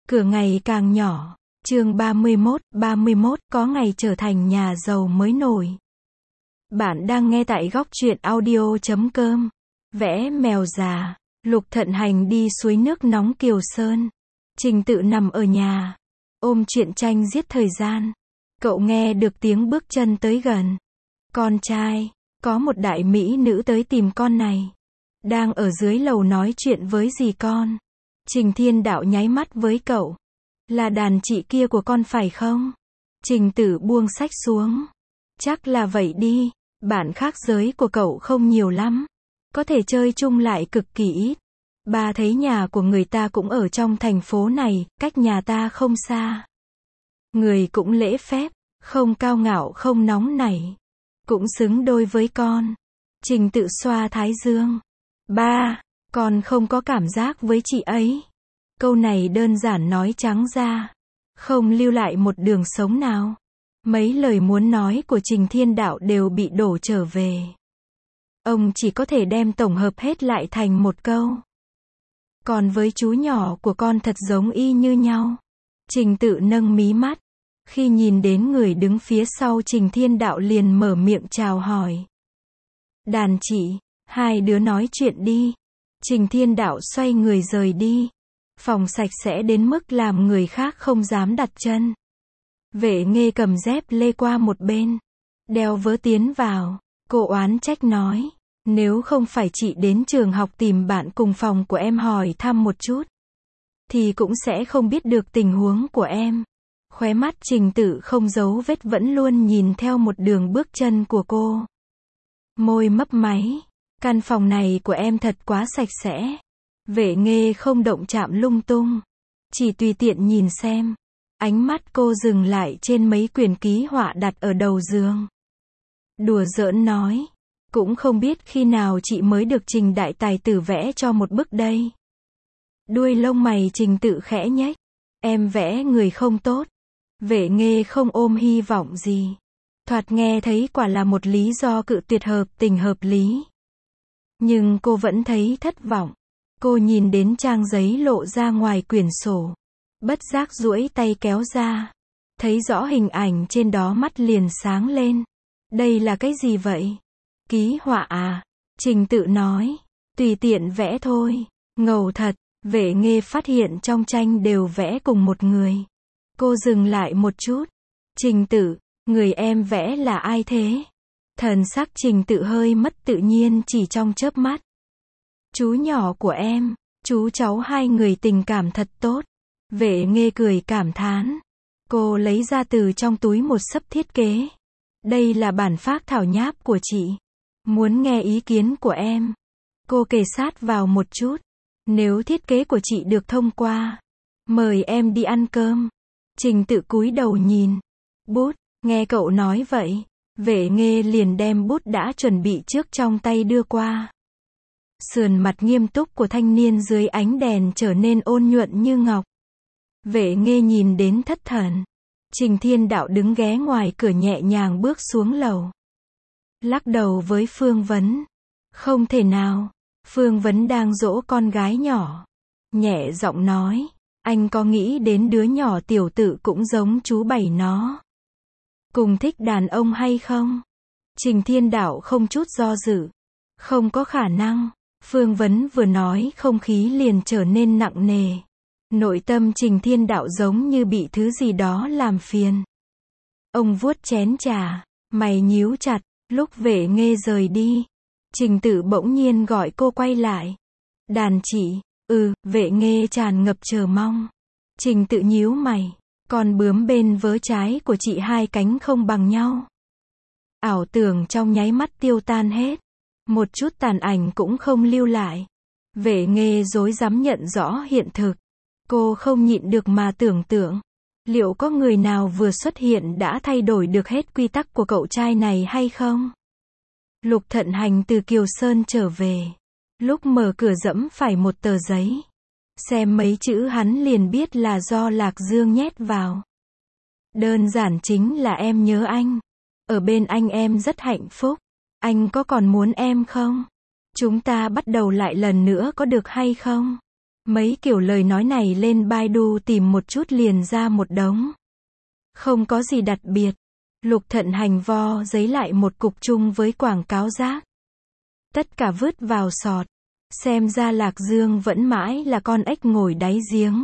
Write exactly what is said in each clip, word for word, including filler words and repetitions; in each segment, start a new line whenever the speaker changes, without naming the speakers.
Cửa ngày càng nhỏ. Chương ba mươi mốt, ba mươi mốt, có ngày trở thành nhà giàu mới nổi. Bạn đang nghe tại góc truyện audio chấm com. Vẽ mèo già. Lục Thận Hành đi suối nước nóng Kiều Sơn. Trình Tự nằm ở nhà, ôm truyện tranh giết thời gian. Cậu nghe được tiếng bước chân tới gần. Con trai, có một đại mỹ nữ tới tìm con này. Đang ở dưới lầu nói chuyện với dì con. Trình Thiên Đạo nháy mắt với cậu. Là đàn chị kia của con phải không? Trình Tử buông sách xuống. Chắc là vậy đi, bạn khác giới của cậu không nhiều lắm. Có thể chơi chung lại cực kỳ ít. Ba thấy nhà của người ta cũng ở trong thành phố này, cách nhà ta không xa. Người cũng lễ phép, không cao ngạo không nóng nảy. Cũng xứng đôi với con. Trình Tự xoa thái dương. Ba, con không có cảm giác với chị ấy. Câu này đơn giản nói trắng ra. Không lưu lại một đường sống nào. Mấy lời muốn nói của Trình Thiên Đạo đều bị đổ trở về. Ông chỉ có thể đem tổng hợp hết lại thành một câu. Còn với chú nhỏ của con thật giống y như nhau. Trình Tự nâng mí mắt. Khi nhìn đến người đứng phía sau Trình Thiên Đạo liền mở miệng chào hỏi. Đàn chị, hai đứa nói chuyện đi. Trình Thiên Đạo xoay người rời đi. Phòng sạch sẽ đến mức làm người khác không dám đặt chân. Vệ Nghê cầm dép lê qua một bên. Đeo vớ tiến vào. Cô oán trách nói. Nếu không phải chị đến trường học tìm bạn cùng phòng của em hỏi thăm một chút, thì cũng sẽ không biết được tình huống của em. Khóe mắt Trình Tự không giấu vết vẫn luôn nhìn theo một đường bước chân của cô. Môi mấp máy. Căn phòng này của em thật quá sạch sẽ. Vệ Nghê không động chạm lung tung. Chỉ tùy tiện nhìn xem. Ánh mắt cô dừng lại trên mấy quyển ký họa đặt ở đầu giường. Đùa giỡn nói. Cũng không biết khi nào chị mới được Trình đại tài tử vẽ cho một bức đây. Đuôi lông mày Trình Tự khẽ nhếch. Em vẽ người không tốt. Vệ Nghê không ôm hy vọng gì. Thoạt nghe thấy quả là một lý do cự tuyệt hợp tình hợp lý. Nhưng cô vẫn thấy thất vọng. Cô nhìn đến trang giấy lộ ra ngoài quyển sổ. Bất giác duỗi tay kéo ra. Thấy rõ hình ảnh trên đó mắt liền sáng lên. Đây là cái gì vậy? Ký họa à? Trình Tự nói. Tùy tiện vẽ thôi. Ngầu thật. Vệ Nghê phát hiện trong tranh đều vẽ cùng một người. Cô dừng lại một chút. Trình Tự, người em vẽ là ai thế? Thần sắc Trình Tự hơi mất tự nhiên chỉ trong chớp mắt. Chú nhỏ của em, chú cháu hai người tình cảm thật tốt. Vệ Nghê cười cảm thán. Cô lấy ra từ trong túi một xấp thiết kế. Đây là bản phác thảo nháp của chị. Muốn nghe ý kiến của em. Cô kề sát vào một chút. Nếu thiết kế của chị được thông qua, mời em đi ăn cơm. Trình Tự cúi đầu nhìn. Bút, nghe cậu nói vậy. Vệ Nghê liền đem bút đã chuẩn bị trước trong tay đưa qua. Sườn mặt nghiêm túc của thanh niên dưới ánh đèn trở nên ôn nhuận như ngọc. Vệ Nghê nhìn đến thất thần. Trình Thiên Đạo đứng ghé ngoài cửa nhẹ nhàng bước xuống lầu. Lắc đầu với Phương Vấn. Không thể nào. Phương Vấn đang dỗ con gái nhỏ. Nhẹ giọng nói. Anh có nghĩ đến đứa nhỏ tiểu Tự cũng giống chú Bảy nó. Cùng thích đàn ông hay không? Trình Thiên Đạo không chút do dự. Không có khả năng. Phương Vấn vừa nói không khí liền trở nên nặng nề. Nội tâm Trình Thiên Đạo giống như bị thứ gì đó làm phiền. Ông vuốt chén trà. Mày nhíu chặt. Lúc Vệ Nghê rời đi. Trình Tự bỗng nhiên gọi cô quay lại. Đàn chị. Ừ, Vệ Nghê tràn ngập chờ mong. Trình Tự nhíu mày. Con bướm bên vớ trái của chị hai cánh không bằng nhau. Ảo tưởng trong nháy mắt tiêu tan hết. Một chút tàn ảnh cũng không lưu lại. Vệ Nghê rối rắm nhận rõ hiện thực. Cô không nhịn được mà tưởng tượng. Liệu có người nào vừa xuất hiện đã thay đổi được hết quy tắc của cậu trai này hay không? Lục Thận Hành từ Kiều Sơn trở về. Lúc mở cửa dẫm phải một tờ giấy. Xem mấy chữ hắn liền biết là do Lạc Dương nhét vào. Đơn giản chính là em nhớ anh. Ở bên anh em rất hạnh phúc. Anh có còn muốn em không? Chúng ta bắt đầu lại lần nữa có được hay không? Mấy kiểu lời nói này lên Baidu tìm một chút liền ra một đống. Không có gì đặc biệt. Lục Thận Hành vo giấy lại một cục chung với quảng cáo rác. Tất cả vứt vào sọt. Xem ra Lạc Dương vẫn mãi là con ếch ngồi đáy giếng.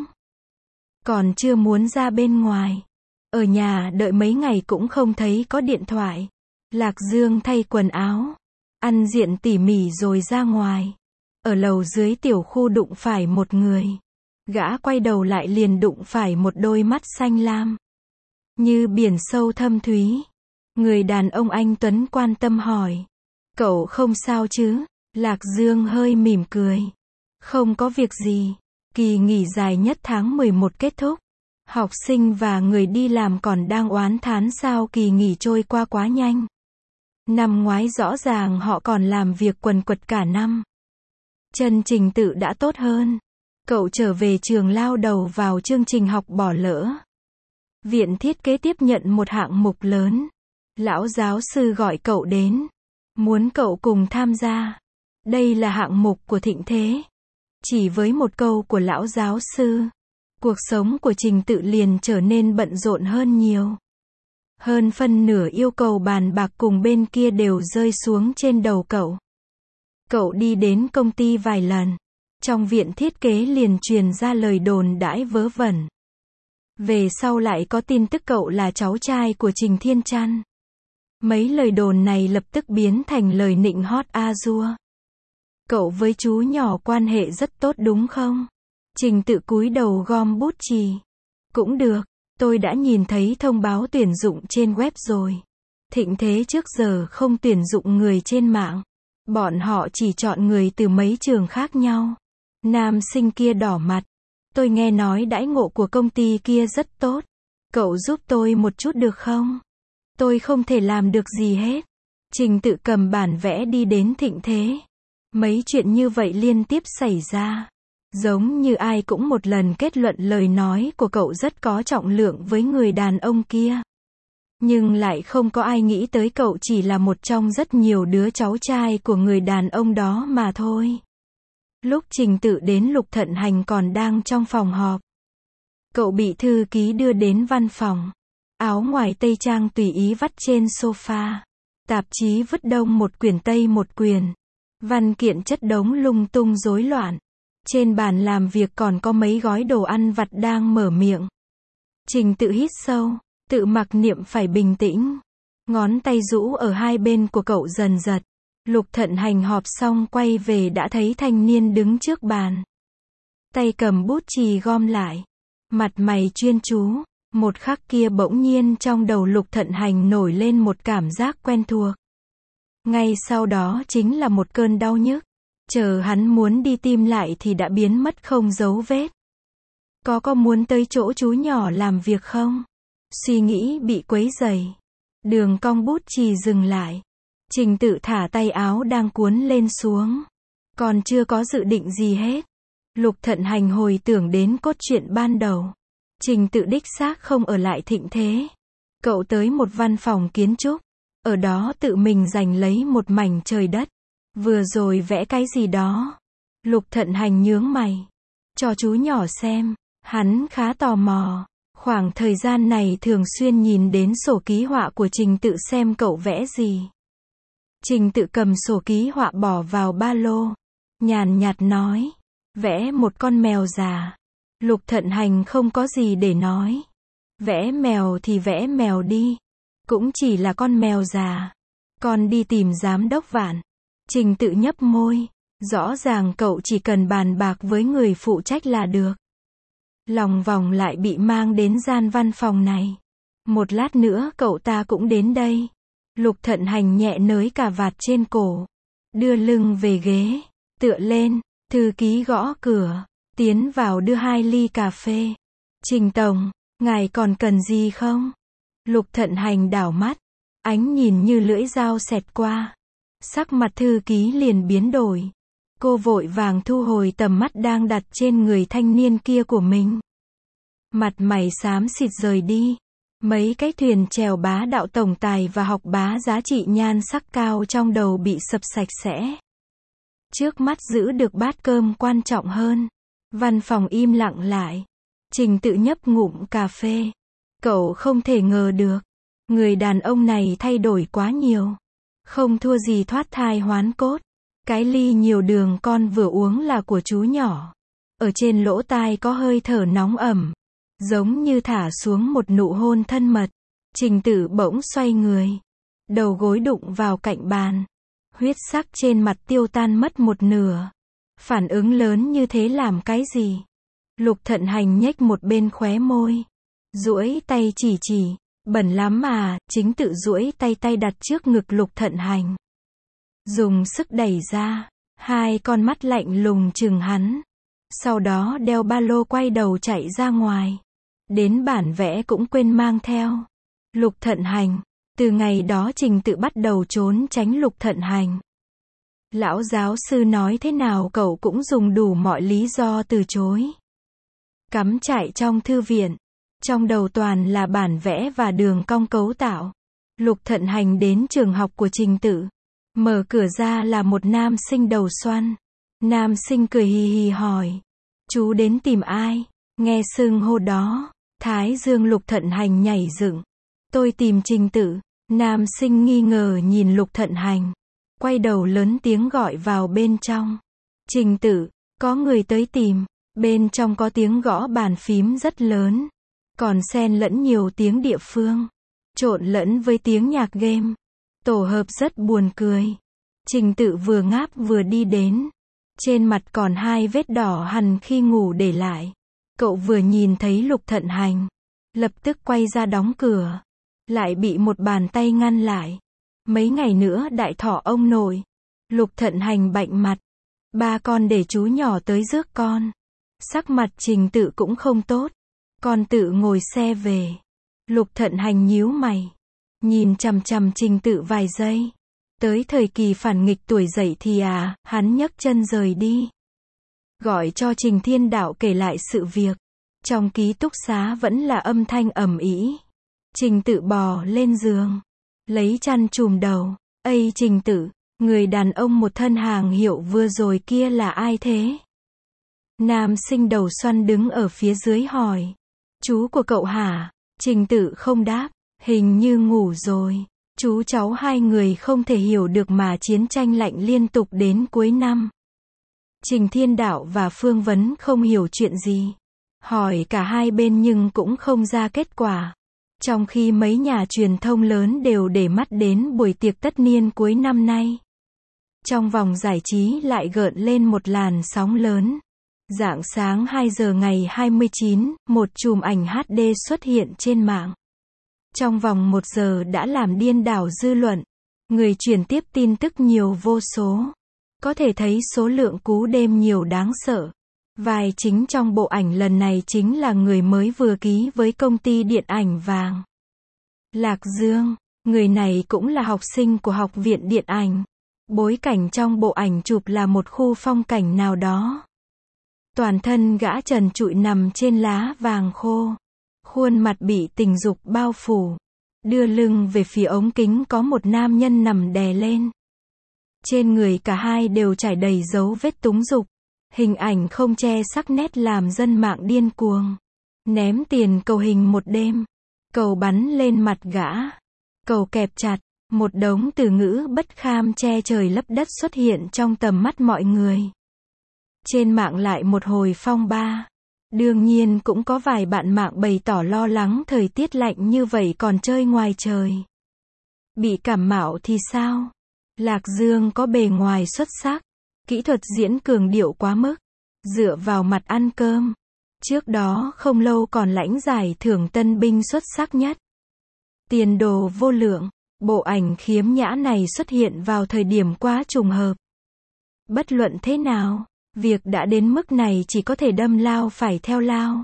Còn chưa muốn ra bên ngoài. Ở nhà đợi mấy ngày cũng không thấy có điện thoại. Lạc Dương thay quần áo. Ăn diện tỉ mỉ rồi ra ngoài. Ở lầu dưới tiểu khu đụng phải một người. Gã quay đầu lại liền đụng phải một đôi mắt xanh lam. Như biển sâu thâm thúy. Người đàn ông anh Tuấn quan tâm hỏi. Cậu không sao chứ? Lạc Dương hơi mỉm cười. Không có việc gì. Kỳ nghỉ dài nhất tháng mười một kết thúc. Học sinh và người đi làm còn đang oán thán sao kỳ nghỉ trôi qua quá nhanh. Năm ngoái rõ ràng họ còn làm việc quần quật cả năm. Chân Trình Tự đã tốt hơn. Cậu trở về trường lao đầu vào chương trình học bỏ lỡ. Viện thiết kế tiếp nhận một hạng mục lớn. Lão giáo sư gọi cậu đến. Muốn cậu cùng tham gia. Đây là hạng mục của Thịnh Thế. Chỉ với một câu của lão giáo sư, cuộc sống của Trình Tự liền trở nên bận rộn hơn nhiều. Hơn phân nửa yêu cầu bàn bạc cùng bên kia đều rơi xuống trên đầu cậu. Cậu đi đến công ty vài lần. Trong viện thiết kế liền truyền ra lời đồn đãi vớ vẩn. Về sau lại có tin tức cậu là cháu trai của Trình Thiên Trăn. Mấy lời đồn này lập tức biến thành lời nịnh hót a dua. Cậu với chú nhỏ quan hệ rất tốt đúng không? Trình Tự cúi đầu gom bút chì. Cũng được, tôi đã nhìn thấy thông báo tuyển dụng trên web rồi. Thịnh Thế trước giờ không tuyển dụng người trên mạng. Bọn họ chỉ chọn người từ mấy trường khác nhau. Nam sinh kia đỏ mặt. Tôi nghe nói đãi ngộ của công ty kia rất tốt. Cậu giúp tôi một chút được không? Tôi không thể làm được gì hết. Trình Tự cầm bản vẽ đi đến Thịnh Thế. Mấy chuyện như vậy liên tiếp xảy ra. Giống như ai cũng một lần kết luận lời nói của cậu rất có trọng lượng với người đàn ông kia. Nhưng lại không có ai nghĩ tới cậu chỉ là một trong rất nhiều đứa cháu trai của người đàn ông đó mà thôi. Lúc Trình Tự đến Lục Thận Hành còn đang trong phòng họp. Cậu bị thư ký đưa đến văn phòng. Áo ngoài tây trang tùy ý vắt trên sofa. Tạp chí vứt đông một quyển tây một quyển. Văn kiện chất đống lung tung rối loạn. Trên bàn làm việc còn có mấy gói đồ ăn vặt đang mở miệng. Trình Tự hít sâu, tự mặc niệm phải bình tĩnh. Ngón tay rũ ở hai bên của cậu dần giật. Lục Thận Hành họp xong quay về đã thấy thanh niên đứng trước bàn. Tay cầm bút chì gom lại. Mặt mày chuyên chú. Một khắc kia bỗng nhiên trong đầu Lục Thận Hành nổi lên một cảm giác quen thuộc. Ngay sau đó chính là một cơn đau nhức. Chờ hắn muốn đi tìm lại thì đã biến mất không dấu vết. Có có muốn tới chỗ chú nhỏ làm việc không? Suy nghĩ bị quấy rầy. Đường cong bút chì dừng lại. Trình Tự thả tay áo đang cuốn lên xuống. Còn chưa có dự định gì hết. Lục Thận Hành hồi tưởng đến cốt truyện ban đầu. Trình Tự đích xác không ở lại Thịnh Thế. Cậu tới một văn phòng kiến trúc. Ở đó tự mình giành lấy một mảnh trời đất. Vừa rồi vẽ cái gì đó. Lục Thận Hành nhướng mày. Cho chú nhỏ xem. Hắn khá tò mò. Khoảng thời gian này thường xuyên nhìn đến sổ ký họa của Trình Tự xem cậu vẽ gì. Trình Tự cầm sổ ký họa bỏ vào ba lô. Nhàn nhạt nói. Vẽ một con mèo già. Lục Thận Hành không có gì để nói. Vẽ mèo thì vẽ mèo đi. Cũng chỉ là con mèo già. Con đi tìm giám đốc Vạn. Trình Tự nhấp môi. Rõ ràng cậu chỉ cần bàn bạc với người phụ trách là được. Lòng vòng lại bị mang đến gian văn phòng này. Một lát nữa cậu ta cũng đến đây. Lục Thận Hành nhẹ nới cà vạt trên cổ. Đưa lưng về ghế. Tựa lên. Thư ký gõ cửa. Tiến vào đưa hai ly cà phê. Trình tổng, ngài còn cần gì không? Lục Thận Hành đảo mắt. Ánh nhìn như lưỡi dao xẹt qua. Sắc mặt thư ký liền biến đổi. Cô vội vàng thu hồi tầm mắt đang đặt trên người thanh niên kia của mình. Mặt mày xám xịt rời đi. Mấy cái thuyền chèo bá đạo tổng tài và học bá giá trị nhan sắc cao trong đầu bị sập sạch sẽ. Trước mắt giữ được bát cơm quan trọng hơn. Văn phòng im lặng lại. Trình Tự nhấp ngụm cà phê. Cậu không thể ngờ được. Người đàn ông này thay đổi quá nhiều. Không thua gì thoát thai hoán cốt. Cái ly nhiều đường con vừa uống là của chú nhỏ. Ở trên lỗ tai có hơi thở nóng ẩm. Giống như thả xuống một nụ hôn thân mật. Trình Tự bỗng xoay người. Đầu gối đụng vào cạnh bàn. Huyết sắc trên mặt tiêu tan mất một nửa. Phản ứng lớn như thế làm cái gì? Lục Thận Hành nhếch một bên khóe môi. Duỗi tay chỉ chỉ. Bẩn lắm mà. Chính Tự duỗi tay tay đặt trước ngực Lục Thận Hành. Dùng sức đẩy ra. Hai con mắt lạnh lùng chừng hắn. Sau đó đeo ba lô quay đầu chạy ra ngoài. Đến bản vẽ cũng quên mang theo. Lục Thận Hành. Từ ngày đó Trình Tự bắt đầu trốn tránh Lục Thận Hành. Lão giáo sư nói thế nào cậu cũng dùng đủ mọi lý do từ chối. Cắm trại trong thư viện. Trong đầu toàn là bản vẽ và đường cong cấu tạo. Lục Thận Hành đến trường học của Trình Tự. Mở cửa ra là một nam sinh đầu xoăn. Nam sinh cười hì hì hỏi. Chú đến tìm ai? Nghe xưng hô đó. Thái dương Lục Thận Hành nhảy dựng. Tôi tìm Trình Tự. Nam sinh nghi ngờ nhìn Lục Thận Hành. Quay đầu lớn tiếng gọi vào bên trong. Trình Tự, có người tới tìm. Bên trong có tiếng gõ bàn phím rất lớn. Còn xen lẫn nhiều tiếng địa phương. Trộn lẫn với tiếng nhạc game. Tổ hợp rất buồn cười. Trình Tự vừa ngáp vừa đi đến. Trên mặt còn hai vết đỏ hằn khi ngủ để lại. Cậu vừa nhìn thấy Lục Thận Hành. Lập tức quay ra đóng cửa. Lại bị một bàn tay ngăn lại. Mấy ngày nữa đại thọ ông nội. Lục Thận Hành bạnh mặt. Ba con để chú nhỏ tới rước con. Sắc mặt Trình Tự cũng không tốt. Con tự ngồi xe về. Lục Thận Hành nhíu mày. Nhìn chằm chằm Trình Tự vài giây. Tới thời kỳ phản nghịch tuổi dậy thì à, hắn nhấc chân rời đi. Gọi cho Trình Thiên Đạo kể lại sự việc. Trong ký túc xá vẫn là âm thanh ầm ĩ. Trình Tự bò lên giường. Lấy chăn trùm đầu. Ây Trình Tự, người đàn ông một thân hàng hiệu vừa rồi kia là ai thế? Nam sinh đầu xoăn đứng ở phía dưới hỏi. Chú của cậu hả? Trình Tự không đáp. Hình như ngủ rồi. Chú cháu hai người không thể hiểu được mà chiến tranh lạnh liên tục đến cuối năm. Trình Thiên Đạo và Phương Vấn không hiểu chuyện gì. Hỏi cả hai bên nhưng cũng không ra kết quả. Trong khi mấy nhà truyền thông lớn đều để mắt đến buổi tiệc tất niên cuối năm nay. Trong vòng giải trí lại gợn lên một làn sóng lớn. Rạng sáng hai giờ ngày hai mươi chín, một chùm ảnh hát đê xuất hiện trên mạng. Trong vòng một giờ đã làm điên đảo dư luận. Người truyền tiếp tin tức nhiều vô số. Có thể thấy số lượng cú đêm nhiều đáng sợ. Vai chính trong bộ ảnh lần này chính là người mới vừa ký với công ty điện ảnh vàng. Lạc Dương, người này cũng là học sinh của học viện điện ảnh. Bối cảnh trong bộ ảnh chụp là một khu phong cảnh nào đó. Toàn thân gã trần trụi nằm trên lá vàng khô. Khuôn mặt bị tình dục bao phủ. Đưa lưng về phía ống kính có một nam nhân nằm đè lên. Trên người cả hai đều trải đầy dấu vết túng dục. Hình ảnh không che sắc nét làm dân mạng điên cuồng. Ném tiền cầu hình một đêm. Cầu bắn lên mặt gã. Cầu kẹp chặt. Một đống từ ngữ bất kham che trời lấp đất xuất hiện trong tầm mắt mọi người. Trên mạng lại một hồi phong ba. Đương nhiên cũng có vài bạn mạng bày tỏ lo lắng thời tiết lạnh như vậy còn chơi ngoài trời. Bị cảm mạo thì sao? Lạc Dương có bề ngoài xuất sắc. Kỹ thuật diễn cường điệu quá mức. Dựa vào mặt ăn cơm. Trước đó không lâu còn lãnh giải thưởng tân binh xuất sắc nhất. Tiền đồ vô lượng. Bộ ảnh khiếm nhã này xuất hiện vào thời điểm quá trùng hợp. Bất luận thế nào, việc đã đến mức này chỉ có thể đâm lao phải theo lao.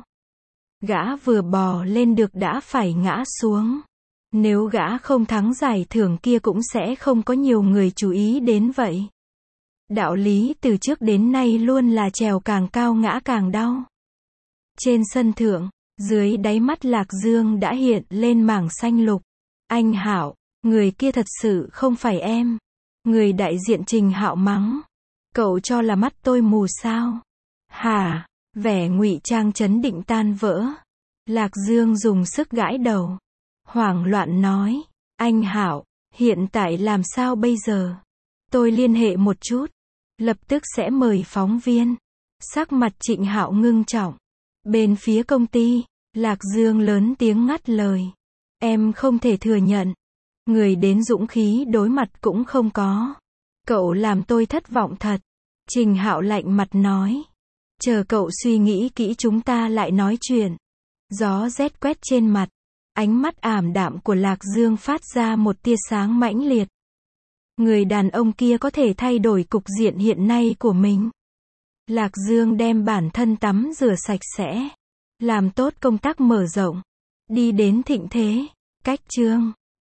Gã vừa bò lên được đã phải ngã xuống. Nếu gã không thắng giải thưởng kia cũng sẽ không có nhiều người chú ý đến vậy. Đạo lý từ trước đến nay luôn là trèo càng cao ngã càng đau. Trên sân thượng, dưới đáy mắt Lạc Dương đã hiện lên mảng xanh lục. Anh Hạo, người kia thật sự không phải em. Người đại diện Trình Hạo mắng. Cậu cho là mắt tôi mù sao? Hả? Vẻ ngụy trang trấn định tan vỡ. Lạc Dương dùng sức gãi đầu. Hoảng loạn nói. Anh Hạo, hiện tại làm sao bây giờ? Tôi liên hệ một chút. Lập tức sẽ mời phóng viên. Sắc mặt Trịnh Hạo ngưng trọng. Bên phía công ty, Lạc Dương lớn tiếng ngắt lời. Em không thể thừa nhận. Người đến dũng khí đối mặt cũng không có. Cậu làm tôi thất vọng thật. Trình Hạo lạnh mặt nói. Chờ cậu suy nghĩ kỹ chúng ta lại nói chuyện. Gió rét quét trên mặt. Ánh mắt ảm đạm của Lạc Dương phát ra một tia sáng mãnh liệt. Người đàn ông kia có thể thay đổi cục diện hiện nay của mình. Lạc Dương đem bản thân tắm rửa sạch sẽ. Làm tốt công tác mở rộng. Đi đến thịnh thế. Cách chương